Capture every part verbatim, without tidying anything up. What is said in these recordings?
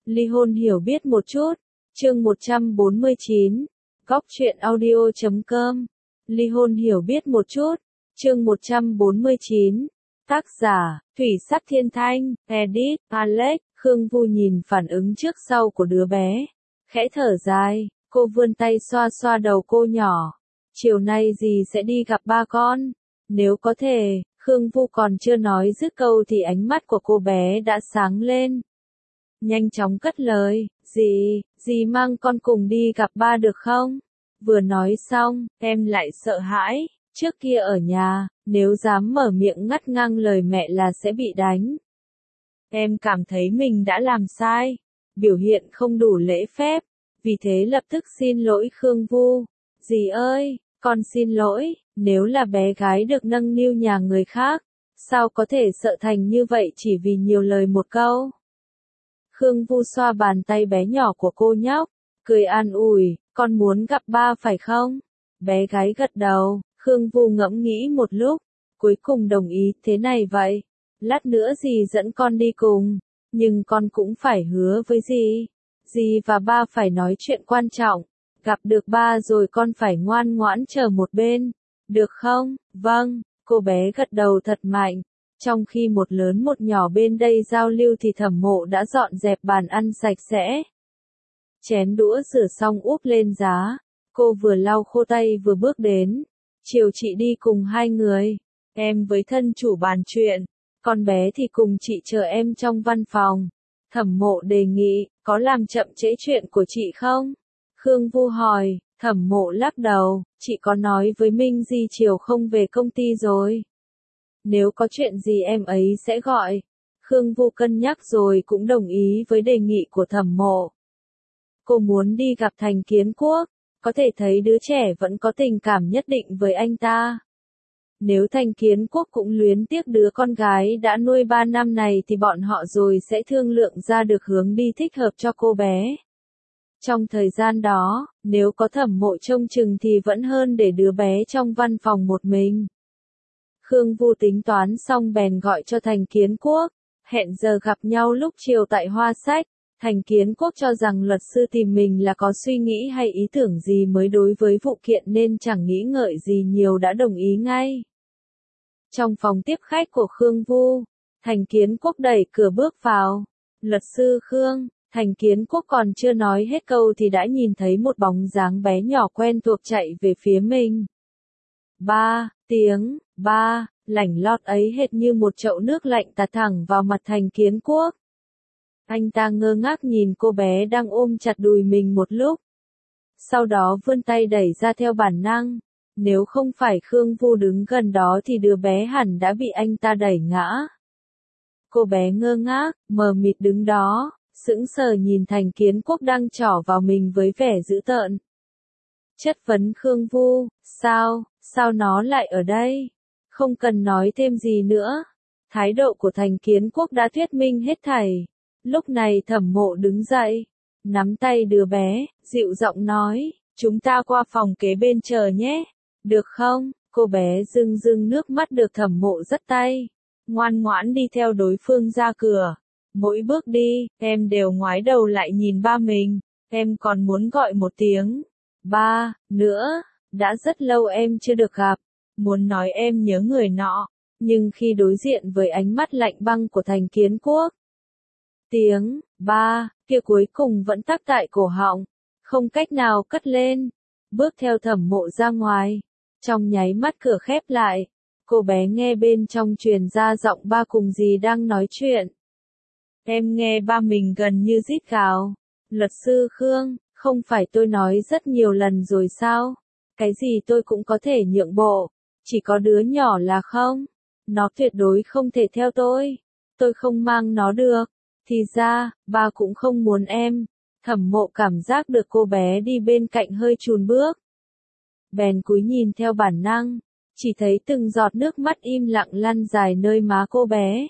Ly hôn hiểu biết một chút. Chương một trăm bốn mươi chín. Góc truyện audio chấm com. Ly hôn hiểu biết một chút. Chương một trăm bốn mươi chín. Tác giả, Thủy Sắc Thiên Thanh, Edit, Alex. Khương Vu nhìn phản ứng trước sau của đứa bé. Khẽ thở dài, cô vươn tay xoa xoa đầu cô nhỏ. Chiều nay dì sẽ đi gặp ba con. Nếu có thể, Khương Vu còn chưa nói dứt câu thì ánh mắt của cô bé đã sáng lên. Nhanh chóng cất lời, dì, dì mang con cùng đi gặp ba được không? Vừa nói xong, em lại sợ hãi, trước kia ở nhà, nếu dám mở miệng ngắt ngang lời mẹ là sẽ bị đánh. Em cảm thấy mình đã làm sai, biểu hiện không đủ lễ phép, vì thế lập tức xin lỗi Khương Vu. Dì ơi, con xin lỗi, nếu là bé gái được nâng niu nhà người khác, sao có thể sợ thành như vậy chỉ vì nhiều lời một câu. Khương Vu xoa bàn tay bé nhỏ của cô nhóc, cười an ủi, con muốn gặp ba phải không? Bé gái gật đầu, Khương Vu ngẫm nghĩ một lúc, cuối cùng đồng ý, thế này vậy. Lát nữa dì dẫn con đi cùng, nhưng con cũng phải hứa với dì. Dì và ba phải nói chuyện quan trọng, gặp được ba rồi con phải ngoan ngoãn chờ một bên, được không? Vâng, cô bé gật đầu thật mạnh. Trong khi một lớn một nhỏ bên đây giao lưu thì Thẩm Mộ đã dọn dẹp bàn ăn sạch sẽ. Chén đũa rửa xong úp lên giá, cô vừa lau khô tay vừa bước đến. Chiều chị đi cùng hai người, em với thân chủ bàn chuyện, con bé thì cùng chị chờ em trong văn phòng. Thẩm Mộ đề nghị, có làm chậm trễ chuyện của chị không? Khương Vu hỏi, Thẩm Mộ lắc đầu, chị có nói với Minh Di chiều không về công ty rồi. Nếu có chuyện gì em ấy sẽ gọi. Khương Vu cân nhắc rồi cũng đồng ý với đề nghị của Thẩm Mộ. Cô muốn đi gặp Thành Kiến Quốc, có thể thấy đứa trẻ vẫn có tình cảm nhất định với anh ta. Nếu Thành Kiến Quốc cũng luyến tiếc đứa con gái đã nuôi ba năm này thì bọn họ rồi sẽ thương lượng ra được hướng đi thích hợp cho cô bé. Trong thời gian đó, nếu có Thẩm Mộ trông chừng thì vẫn hơn để đứa bé trong văn phòng một mình. Khương Vu tính toán xong bèn gọi cho Thành Kiến Quốc, hẹn giờ gặp nhau lúc chiều tại Hoa Sách. Thành Kiến Quốc cho rằng luật sư tìm mình là có suy nghĩ hay ý tưởng gì mới đối với vụ kiện nên chẳng nghĩ ngợi gì nhiều đã đồng ý ngay. Trong phòng tiếp khách của Khương Vu, Thành Kiến Quốc đẩy cửa bước vào. Luật sư Khương, Thành Kiến Quốc còn chưa nói hết câu thì đã nhìn thấy một bóng dáng bé nhỏ quen thuộc chạy về phía mình. Ba, tiếng, ba, lảnh lót ấy hệt như một chậu nước lạnh tạt thẳng vào mặt Thành Kiến Quốc. Anh ta ngơ ngác nhìn cô bé đang ôm chặt đùi mình một lúc. Sau đó vươn tay đẩy ra theo bản năng. Nếu không phải Khương Vu đứng gần đó thì đứa bé hẳn đã bị anh ta đẩy ngã. Cô bé ngơ ngác, mờ mịt đứng đó, sững sờ nhìn Thành Kiến Quốc đang trỏ vào mình với vẻ dữ tợn. Chất vấn Khương Vu, sao, sao nó lại ở đây? Không cần nói thêm gì nữa. Thái độ của Thành Kiến Quốc đã thuyết minh hết thảy. Lúc này Thẩm Mộ đứng dậy, nắm tay đứa bé, dịu giọng nói, chúng ta qua phòng kế bên chờ nhé, được không? Cô bé rưng rưng nước mắt được Thẩm Mộ dắt tay, ngoan ngoãn đi theo đối phương ra cửa. Mỗi bước đi, em đều ngoái đầu lại nhìn ba mình, em còn muốn gọi một tiếng, ba, nữa, đã rất lâu em chưa được gặp, muốn nói em nhớ người nọ, nhưng khi đối diện với ánh mắt lạnh băng của Thành Kiến Quốc, tiếng, ba, kia cuối cùng vẫn tắc tại cổ họng, không cách nào cất lên. Bước theo Thẩm Mộ ra ngoài, trong nháy mắt cửa khép lại, cô bé nghe bên trong truyền ra giọng ba cùng dì đang nói chuyện. Em nghe ba mình gần như rít gào. Luật sư Khương, không phải tôi nói rất nhiều lần rồi sao? Cái gì tôi cũng có thể nhượng bộ, chỉ có đứa nhỏ là không. Nó tuyệt đối không thể theo tôi. Tôi không mang nó được. Thì ra, ba cũng không muốn em. Thẩm Mộ cảm giác được cô bé đi bên cạnh hơi chùn bước. Bèn cúi nhìn theo bản năng, chỉ thấy từng giọt nước mắt im lặng lăn dài nơi má cô bé.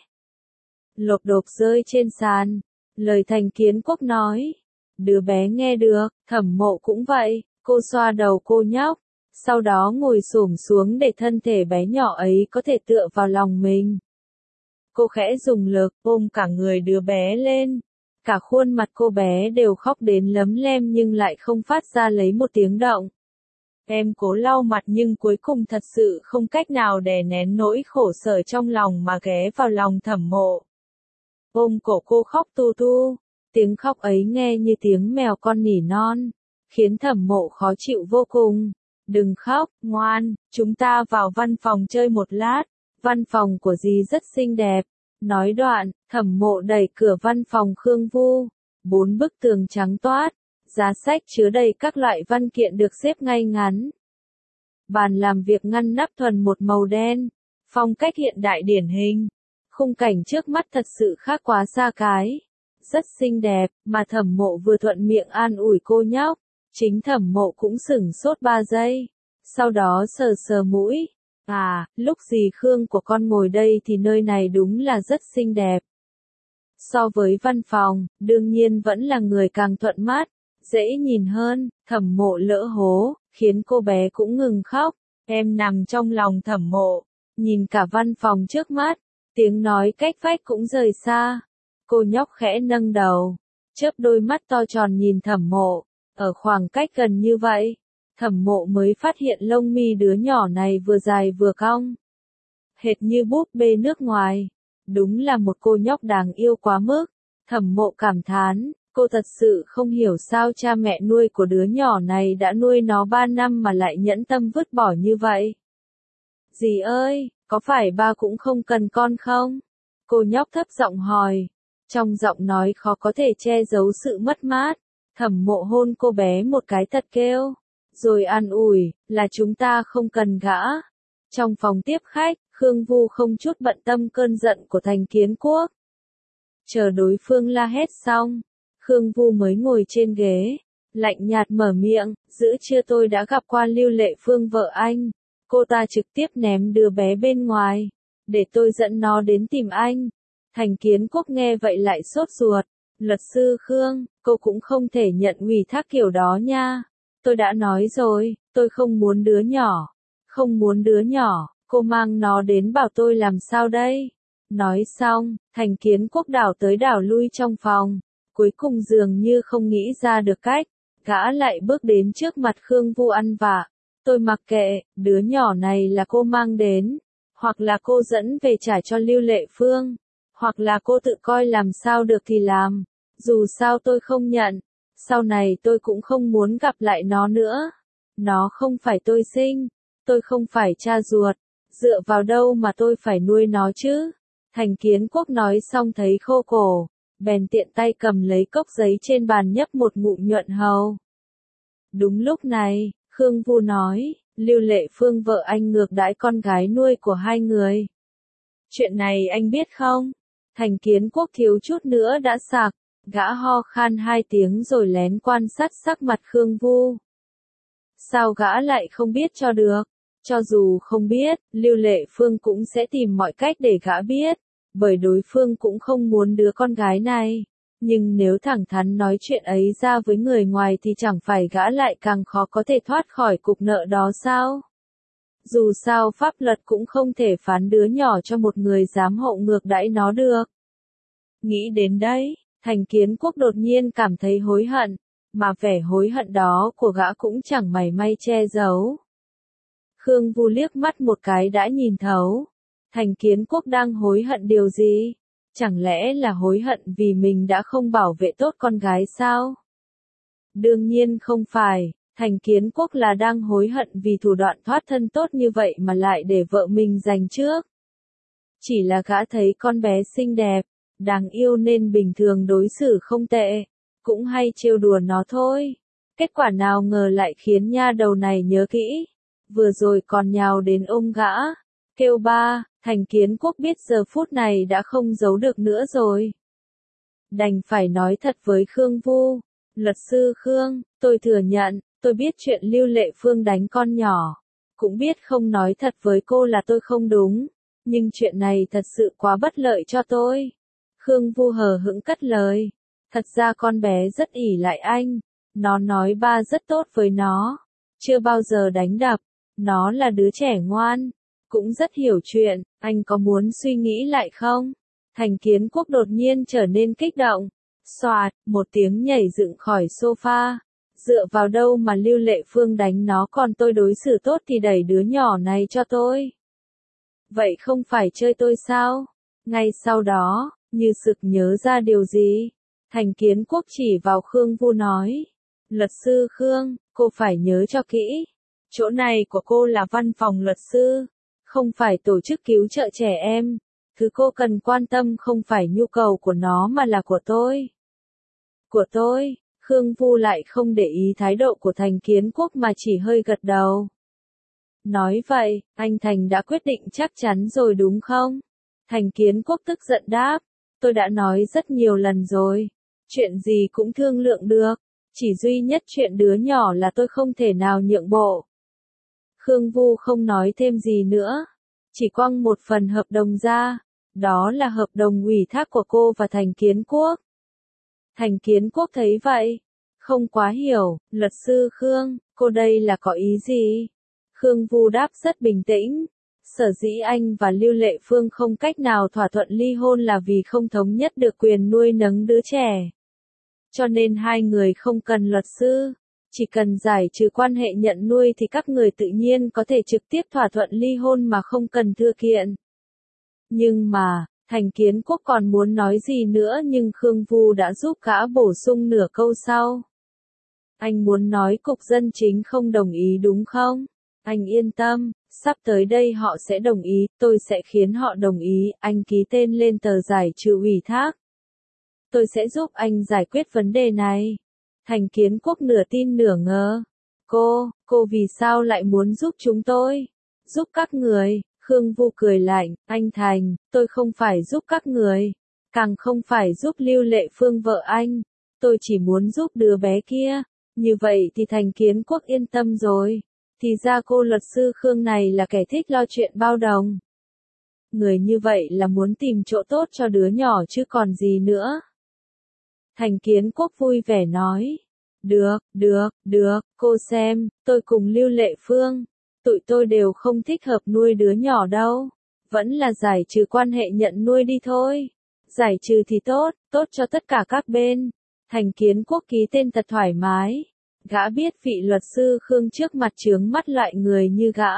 Lộp độp rơi trên sàn, lời Thành Kiến Quốc nói. Đứa bé nghe được, Thẩm Mộ cũng vậy, cô xoa đầu cô nhóc, sau đó ngồi xổm xuống để thân thể bé nhỏ ấy có thể tựa vào lòng mình. Cô khẽ dùng lực, ôm cả người đứa bé lên. cả khuôn mặt cô bé đều khóc đến lấm lem nhưng lại không phát ra lấy một tiếng động. Em cố lau mặt nhưng cuối cùng thật sự không cách nào đè nén nỗi khổ sở trong lòng mà ghé vào lòng Thẩm Mộ. Ôm cổ cô khóc tu tu, tiếng khóc ấy nghe như tiếng mèo con nỉ non, khiến Thẩm Mộ khó chịu vô cùng. Đừng khóc, ngoan, chúng ta vào văn phòng chơi một lát, văn phòng của dì rất xinh đẹp. Nói đoạn, Thẩm Mộ đẩy cửa văn phòng Khương Vu, bốn bức tường trắng toát, giá sách chứa đầy các loại văn kiện được xếp ngay ngắn. Bàn làm việc ngăn nắp thuần một màu đen, phong cách hiện đại điển hình. Khung cảnh trước mắt thật sự khác quá xa cái. Rất xinh đẹp, mà Thẩm Mộ vừa thuận miệng an ủi cô nhóc. Chính Thẩm Mộ cũng sửng sốt ba giây. Sau đó sờ sờ mũi. À, lúc dì Khương của con ngồi đây thì nơi này đúng là rất xinh đẹp. So với văn phòng, đương nhiên vẫn là người càng thuận mắt, dễ nhìn hơn. Thẩm Mộ lỡ hố, khiến cô bé cũng ngừng khóc. Em nằm trong lòng Thẩm Mộ, nhìn cả văn phòng trước mắt, tiếng nói cách vách cũng rời xa. Cô nhóc khẽ nâng đầu, chớp đôi mắt to tròn nhìn Thẩm Mộ, ở khoảng cách gần như vậy. Thẩm Mộ mới phát hiện lông mi đứa nhỏ này vừa dài vừa cong. Hệt như búp bê nước ngoài. Đúng là một cô nhóc đáng yêu quá mức. Thẩm Mộ cảm thán, cô thật sự không hiểu sao cha mẹ nuôi của đứa nhỏ này đã nuôi nó ba năm mà lại nhẫn tâm vứt bỏ như vậy. Dì ơi, có phải ba cũng không cần con không? Cô nhóc thấp giọng hỏi. Trong giọng nói khó có thể che giấu sự mất mát. Thẩm Mộ hôn cô bé một cái thật kêu. Rồi an ủi, là chúng ta không cần gã. Trong phòng tiếp khách, Khương Vu không chút bận tâm cơn giận của Thành Kiến Quốc. Chờ đối phương la hét xong, Khương Vu mới ngồi trên ghế, lạnh nhạt mở miệng, giữa trưa tôi đã gặp qua Lưu Lệ Phương vợ anh. Cô ta trực tiếp ném đứa bé bên ngoài, để tôi dẫn nó đến tìm anh. Thành Kiến Quốc nghe vậy lại sốt ruột. Luật sư Khương, cô cũng không thể nhận ủy thác kiểu đó nha. Tôi đã nói rồi, tôi không muốn đứa nhỏ. Không muốn đứa nhỏ, cô mang nó đến bảo tôi làm sao đây? Nói xong, Thành Kiến Quốc đảo tới đảo lui trong phòng. Cuối cùng dường như không nghĩ ra được cách. Gã lại bước đến trước mặt Khương Vu ăn vạ. Tôi mặc kệ, đứa nhỏ này là cô mang đến. Hoặc là cô dẫn về trả cho Lưu Lệ Phương. Hoặc là cô tự coi làm sao được thì làm. Dù sao tôi không nhận. Sau này tôi cũng không muốn gặp lại nó nữa. Nó không phải tôi sinh. Tôi không phải cha ruột. Dựa vào đâu mà tôi phải nuôi nó chứ? Thành Kiến Quốc nói xong thấy khô cổ. Bèn tiện tay cầm lấy cốc giấy trên bàn nhấp một ngụm nhuận hầu. Đúng lúc này, Khương Vu nói, Lưu Lệ Phương vợ anh ngược đãi con gái nuôi của hai người. Chuyện này anh biết không? Thành Kiến Quốc thiếu chút nữa đã sặc. Gã ho khan hai tiếng rồi lén quan sát sắc mặt Khương Vu. Sao gã lại không biết cho được? Cho dù không biết, Lưu Lệ Phương cũng sẽ tìm mọi cách để gã biết, bởi đối phương cũng không muốn đứa con gái này. Nhưng nếu thẳng thắn nói chuyện ấy ra với người ngoài thì chẳng phải gã lại càng khó có thể thoát khỏi cục nợ đó sao? Dù sao pháp luật cũng không thể phán đứa nhỏ cho một người dám hậu ngược đãi nó được. Nghĩ đến đây, Thành Kiến Quốc đột nhiên cảm thấy hối hận, mà vẻ hối hận đó của gã cũng chẳng mảy may che giấu. Khương Vu liếc mắt một cái đã nhìn thấu. Thành Kiến Quốc đang hối hận điều gì? Chẳng lẽ là hối hận vì mình đã không bảo vệ tốt con gái sao? Đương nhiên không phải, Thành Kiến Quốc là đang hối hận vì thủ đoạn thoát thân tốt như vậy mà lại để vợ mình giành trước. Chỉ là gã thấy con bé xinh đẹp, đáng yêu nên bình thường đối xử không tệ, cũng hay trêu đùa nó thôi. Kết quả nào ngờ lại khiến nha đầu này nhớ kỹ. Vừa rồi còn nhào đến ôm gã, kêu ba. Thành Kiến Quốc biết giờ phút này đã không giấu được nữa rồi. Đành phải nói thật với Khương Vu. Luật sư Khương, tôi thừa nhận, tôi biết chuyện Lưu Lệ Phương đánh con nhỏ. Cũng biết không nói thật với cô là tôi không đúng. Nhưng chuyện này thật sự quá bất lợi cho tôi. Khương Vu hờ hững cất lời. Thật ra con bé rất ỷ lại anh. Nó nói ba rất tốt với nó. Chưa bao giờ đánh đập. Nó là đứa trẻ ngoan. Cũng rất hiểu chuyện, anh có muốn suy nghĩ lại không? Thành Kiến Quốc đột nhiên trở nên kích động. Xoạt, một tiếng nhảy dựng khỏi sofa. Dựa vào đâu mà Lưu Lệ Phương đánh nó còn tôi đối xử tốt thì đẩy đứa nhỏ này cho tôi. Vậy không phải chơi tôi sao? Ngay sau đó, như sực nhớ ra điều gì, Thành Kiến Quốc chỉ vào Khương Vu nói. Luật sư Khương, cô phải nhớ cho kỹ. Chỗ này của cô là văn phòng luật sư, không phải tổ chức cứu trợ trẻ em. Thứ cô cần quan tâm không phải nhu cầu của nó mà là của tôi. Của tôi, Khương Vu lại không để ý thái độ của Thành Kiến Quốc mà chỉ hơi gật đầu. Nói vậy, anh Thành đã quyết định chắc chắn rồi đúng không? Thành Kiến Quốc tức giận đáp. Tôi đã nói rất nhiều lần rồi. Chuyện gì cũng thương lượng được. Chỉ duy nhất chuyện đứa nhỏ là tôi không thể nào nhượng bộ. Khương Vu không nói thêm gì nữa. Chỉ quăng một phần hợp đồng ra. Đó là hợp đồng ủy thác của cô và Thành Kiến Quốc. Thành Kiến Quốc thấy vậy. Không quá hiểu, luật sư Khương, cô đây là có ý gì? Khương Vu đáp rất bình tĩnh. Sở dĩ anh và Lưu Lệ Phương không cách nào thỏa thuận ly hôn là vì không thống nhất được quyền nuôi nấng đứa trẻ. Cho nên hai người không cần luật sư. Chỉ cần giải trừ quan hệ nhận nuôi thì các người tự nhiên có thể trực tiếp thỏa thuận ly hôn mà không cần thư kiện. Nhưng mà, Thành Kiến Quốc còn muốn nói gì nữa nhưng Khương Vu đã giúp gã bổ sung nửa câu sau. Anh muốn nói cục dân chính không đồng ý đúng không? Anh yên tâm, sắp tới đây họ sẽ đồng ý, tôi sẽ khiến họ đồng ý, anh ký tên lên tờ giải trừ ủy thác. Tôi sẽ giúp anh giải quyết vấn đề này. Thành Kiến Quốc nửa tin nửa ngờ. Cô, cô vì sao lại muốn giúp chúng tôi? Giúp các người, Khương Vu cười lạnh, anh Thành, tôi không phải giúp các người. Càng không phải giúp Lưu Lệ Phương vợ anh. Tôi chỉ muốn giúp đứa bé kia. Như vậy thì Thành Kiến Quốc yên tâm rồi. Thì ra cô luật sư Khương này là kẻ thích lo chuyện bao đồng. Người như vậy là muốn tìm chỗ tốt cho đứa nhỏ chứ còn gì nữa. Thành Kiến Quốc vui vẻ nói. Được, được, được, cô xem, tôi cùng Lưu Lệ Phương. Tụi tôi đều không thích hợp nuôi đứa nhỏ đâu. Vẫn là giải trừ quan hệ nhận nuôi đi thôi. Giải trừ thì tốt, tốt cho tất cả các bên. Thành Kiến Quốc ký tên thật thoải mái. Gã biết vị luật sư Khương trước mặt chướng mắt loại người như gã.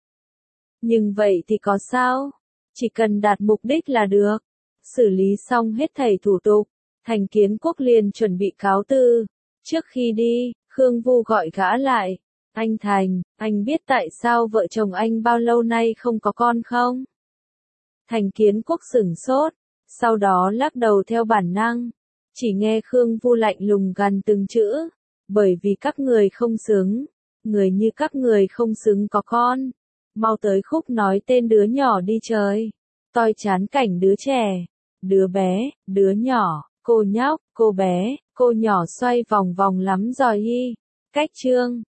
Nhưng vậy thì có sao? Chỉ cần đạt mục đích là được. Xử lý xong hết thảy thủ tục. Thành Kiến Quốc liền chuẩn bị cáo từ. Trước khi đi, Khương Vu gọi gã lại. Anh Thành, anh biết tại sao vợ chồng anh bao lâu nay không có con không? Thành Kiến Quốc sửng sốt. Sau đó lắc đầu theo bản năng. Chỉ nghe Khương Vu lạnh lùng gằn từng chữ. Bởi vì các người không xứng. Người như các người không xứng có con. Mau tới khúc nói tên đứa nhỏ đi trời. Tôi chán cảnh đứa trẻ. Đứa bé, đứa nhỏ, cô nhóc, cô bé, cô nhỏ xoay vòng vòng lắm rồi hi. Cách chương.